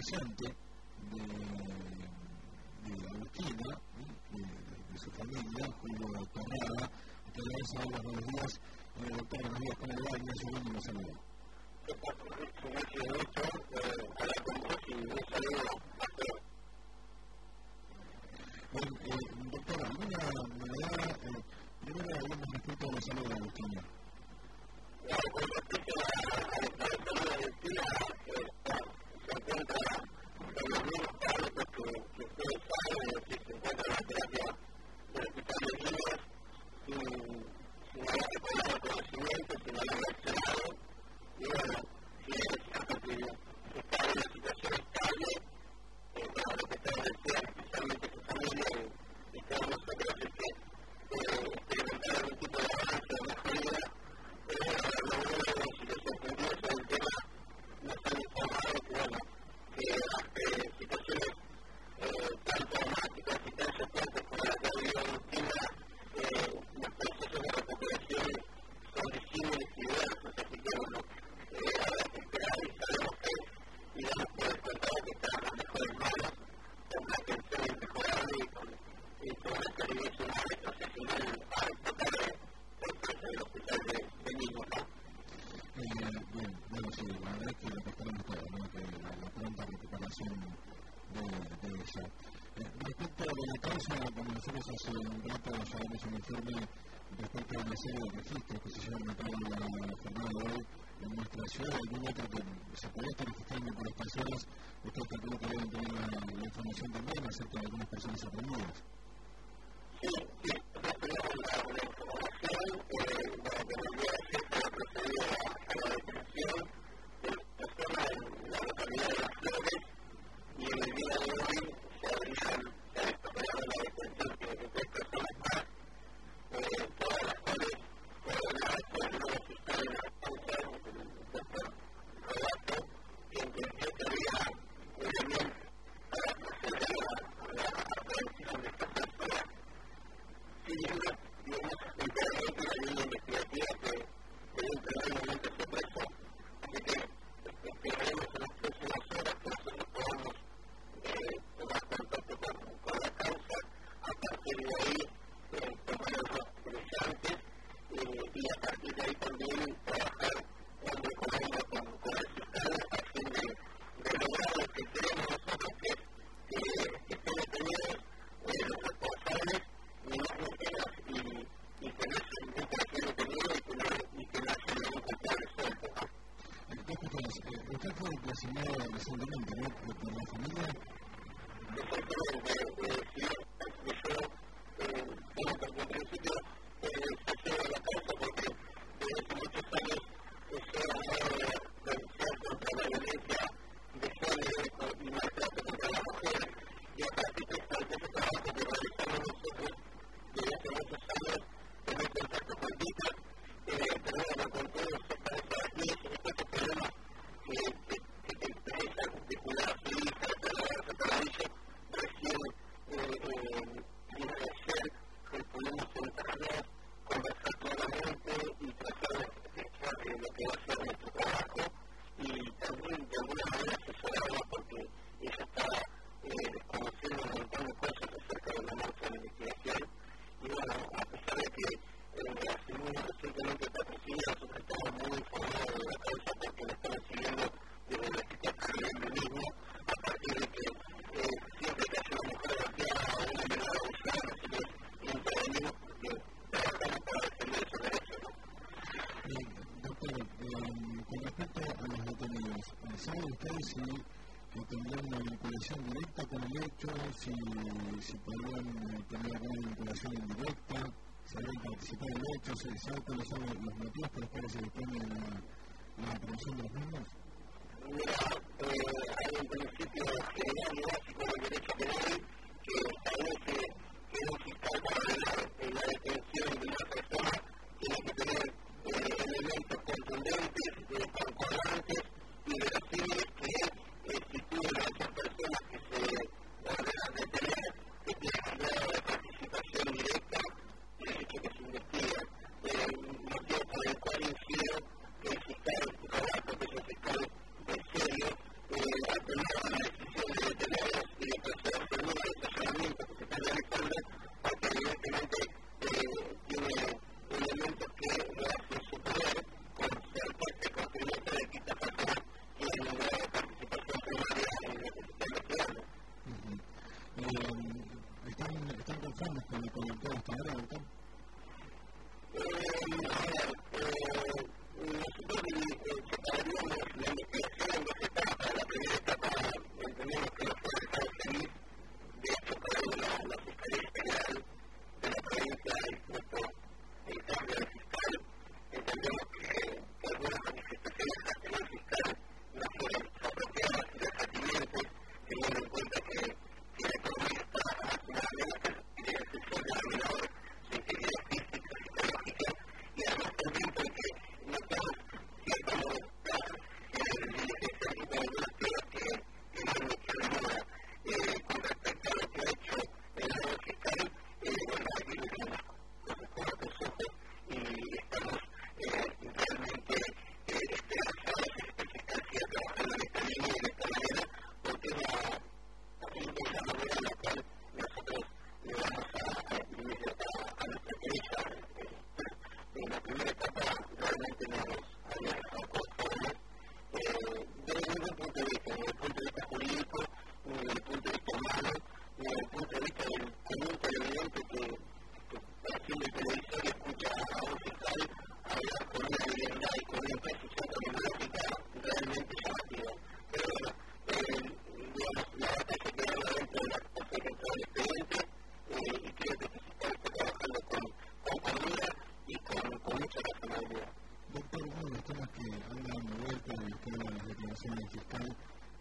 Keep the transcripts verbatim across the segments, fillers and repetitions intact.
presente de, de Agustina, de, de, de su familia, Julio Torrada, que le vamos a dar los buenos días. Eh, doctor, buenos días, ¿cómo le va? Ignacio Bueno, un saludo. Ignacio, mucho, hablar con vos y un saludo a todos. Bueno, eh, doctor, ¿alguna novedad? Eh, primero hablamos respecto a la salud de Agustina. Bueno, con respecto a la salud de Agustina, se encuentra en los mismos parámetros que ustedes saben, que se encuentra en la terapia del hospital de niños, sin haber recuperado conocimiento, sin haber reaccionado, y bueno, si es cierto que está en una situación estable, eh, bueno, lo que ustedes decían, especialmente su familia y, y todos nosotros, es que eh, experimentar algún tipo de avance o mejoría, pero bueno, lo bueno, si les sorprendió sobre el tema, nos han informado que, bueno, que ante situaciones eh, tan traumáticas y tan frecuentes como la que ha vivido Agustina, eh, los procesos de recuperación son disímiles y diversos, así que bueno, eh, habrá que esperar y sabemos que, digamos, por el contrario, que está en las mejores manos, con una atención inmejorable y con, y con una calidad humana, entonces, sin duda, a tratar de tratarse del hospital de, de niños, ¿no? Eh, bien, bueno, sí, la verdad es que lo que esperamos todos, ¿no? Que la, la pronta recuperación de, de ella. Eh, respecto a la causa, como nosotros hace un rato ya damos un informe respecto a una serie de registros que se llevan a cabo en la jornada de hoy en nuestra ciudad, algún otro que se puede estar registrando por estas horas, ustedes calculan que deben tener la, la información también acerca de algunas personas aprendidas. Sí, sí, nosotros tenemos la, la información, eh, bueno, que el día de fiesta ha procedido a, a la detención de la persona en la localidad de Las Flores, y en el día de hoy se habrían se ha desarrollado la detención de tres personas más, eh, todas las cuales coordenadas por el nuevo fiscal de la causa, el doctor Rodato, que entendió que había elementos para proceder a la aprehensión de estas personas, siguiendo, digamos, enteramente la línea investigativa que en un primer momento se trazó. Así que esperaremos en las próximas horas que nosotros podamos eh, tomar contacto con, con la causa, a partir de ahí eh, tomar los datos interesantes eh, y a partir de ahí también trabajar hombre con hombre con, con el fiscal a fin de, de lograr lo que queremos nosotros, que es que, que estén detenidos eh, los responsables, ni más ni menos, y, y que no haya ningún perfil detenido y que no, y que no haya ningún culpable suelto, ¿no? Dos cuestiones. Eh, usted fue designado recientemente, ¿no? Por la familia. Exactamente. Eh, si yo, yo eh, bueno, porque en principio eh, se lleva la causa porque desde hace muchos años eh, se ha hablado de la lucha contra la violencia de género y maltrato contra la mujer, y a partir de ese trabajo que realizamos nosotros desde hace muchos años, tener contacto con Vita, eh, tener con todos esas niñas y estos problemas que, que, que te interesan de cuidar a su hija, de tratar a ella, recién eh, eh, y ayer que pudimos sentarnos, conversar claramente y tratar de explicar eh, lo que va a ser nuestro trabajo y también de alguna manera asesorarla porque ella estaba eh, desconociendo un montón de cosas acerca de la marcha de investigación y bueno, a pesar de que eh, hace muy recientemente patrocinio, nosotros estamos muy informados de la causa porque la estamos siguiendo desde la Secretaría del mismo, a partir de que eh, siempre que haya una mujer golpeada o una menor abusada, nosotros intervenimos porque trabajamos para defender esos derechos, ¿no? Eh, doctor, eh, con respecto a los detenidos, ¿saben ustedes si eh, tendrían una vinculación directa con el hecho, si, si podrían eh, tener alguna vinculación indirecta, si habrían participado en el hecho, si saben cuáles son los motivos por los cuales se detiene la, la aprehensión de los mismos? Mira, eh, hay un principio general y básico del derecho penal que establece que un fiscal para ordenar la detención de una persona tiene que tener eh, elementos contundentes, eh, concordantes y verosímiles que eh, sitúen a esas personas que se ordenan detener que tengan grado de participación directa en el hecho que se investiga. Eh, motivo por el cual infiero que el fiscal Rodato, que es un fiscal serio,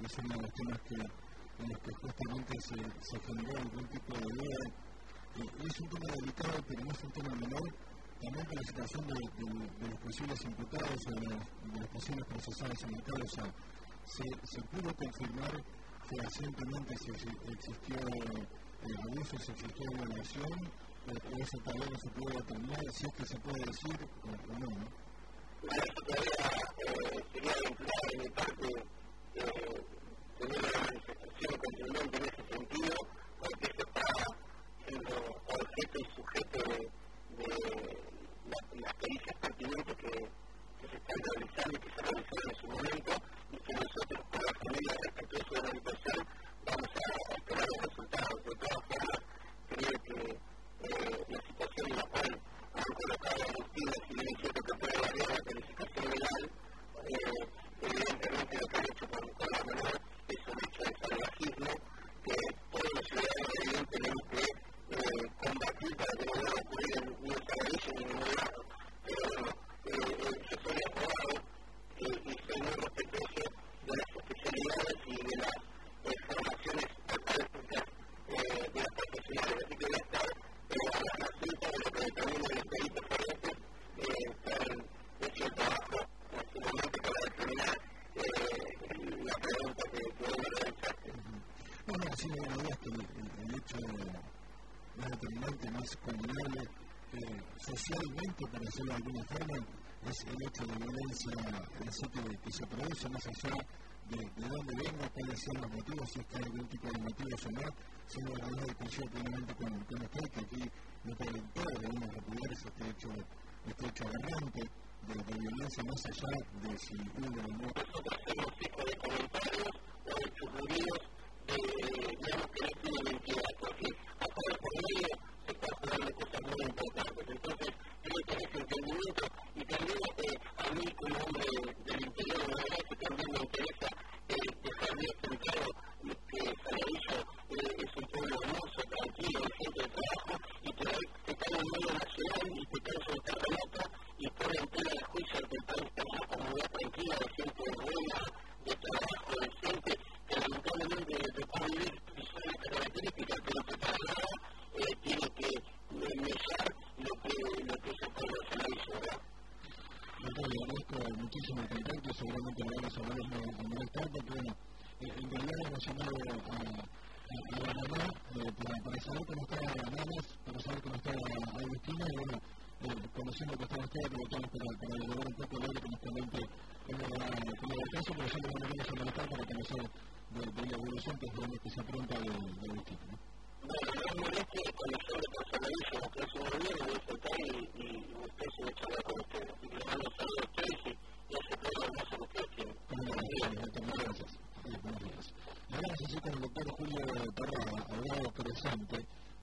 es uno de los temas que, en los que justamente se, se generó algún tipo de duda. Y es un tema delicado, pero no es un tema menor, también por la situación de, de, de los posibles imputados o de los, de los posibles procesados en el caso. Se, se pudo confirmar fehacientemente si existió eh, abuso, si existió violación, o eso todavía no se puede determinar, si es que se puede decir o, o no, ¿no? Eso todavía eh, sería vinculado de mi parte eh, tener una manifestación contundente en ese sentido, porque esto está siendo objeto y sujeto de, de la, las pericias pertinentes que, que se están realizando y que se realizaron en su momento, y que nosotros, por la familia respetuosa de la situación, vamos a, a esperar los resultados. De todas formas, creo que eh, la situación en la cual han colocado a Agustín, si bien es cierto que puede variar la calificación legal, eh, evidentemente lo que han hecho con, con la menor es un hecho de salvajismo que todos los ciudadanos de bien tenemos que eh, combatir para que no vuelva a ocurrir en ni en Saladillo ni en ningún lado. Pero bueno, eh, eh, yo soy abogado eh, y soy muy respetuoso de las especialidades y de las eh, formaciones académicas eh, de las profesionales, así que voy a estar eh, a la consulta de lo que determina los peritos forenses eh, pueden hecho el trabajo en su momento para determinar eh, la pregunta que, que vos me realizaste. No, no, sin lugar a dudas que el, el, el hecho más determinante, más condenable eh, socialmente, por decirlo de alguna forma, es el hecho de violencia en sí que, que se produce, más allá de, de dónde venga, cuáles sean los motivos, si es que hay algún tipo de motivos o no. Sin lugar a dudas, y coincido plenamente con, con usted, que aquí no pueden todos debemos repudiar este hecho, este hecho aberrante de, de violencia, más allá de si hubo o no. Nosotros hacemos tipo de comentarios o de churruríos de, digamos, que no tienen entidad, porque acá por medio se están jugando cosas muy importantes. Entonces, creo que ese entendimiento, y también eh, a mí como hombre del interior de la verdad que también me interesa eh, dejar bien centrado que Saladillo eh, es un pueblo hermoso, tranquilo, gente de trabajo, y por ahí te cae un medio nacional y te cae un terremoto y pone en tela de juicio que el país está en una comunidad tranquila, de gente buena, de trabajo, de gente que lamentablemente le tocó vivir situaciones de características, pero que para nada eh, tiene que eh, mellar lo que, lo que es el pueblo de Saladillo, ¿verdad? Doctor, le agradezco muchísimo el contacto, seguramente lo vamos a hablar en un instante, porque bueno, en realidad hemos llamado a, a, a la mamá eh, para, para saber cómo está Nanas, para saber cómo está Agustina, y bueno, eh, conociendo que está usted, aprovechamos para, para dialogar un poco de lo que nos comente cómo va, cómo va el caso, pero siempre nos vamos a molestar para conocer de, de la evolución que es lo que se afronta de, de Agustina, ¿no? Bueno, no es molesto conocer de Saladillo, usted es un gobierno, y está y, y usted se va a charlar con usted. Así que le mando un saludo a ustedes y, y ese pueblo hermoso que ustedes tienen. Buenos días, doctor, muchas gracias. Sí, buenos días. Hablamos así con el doctor Julio Parra, abogado presente.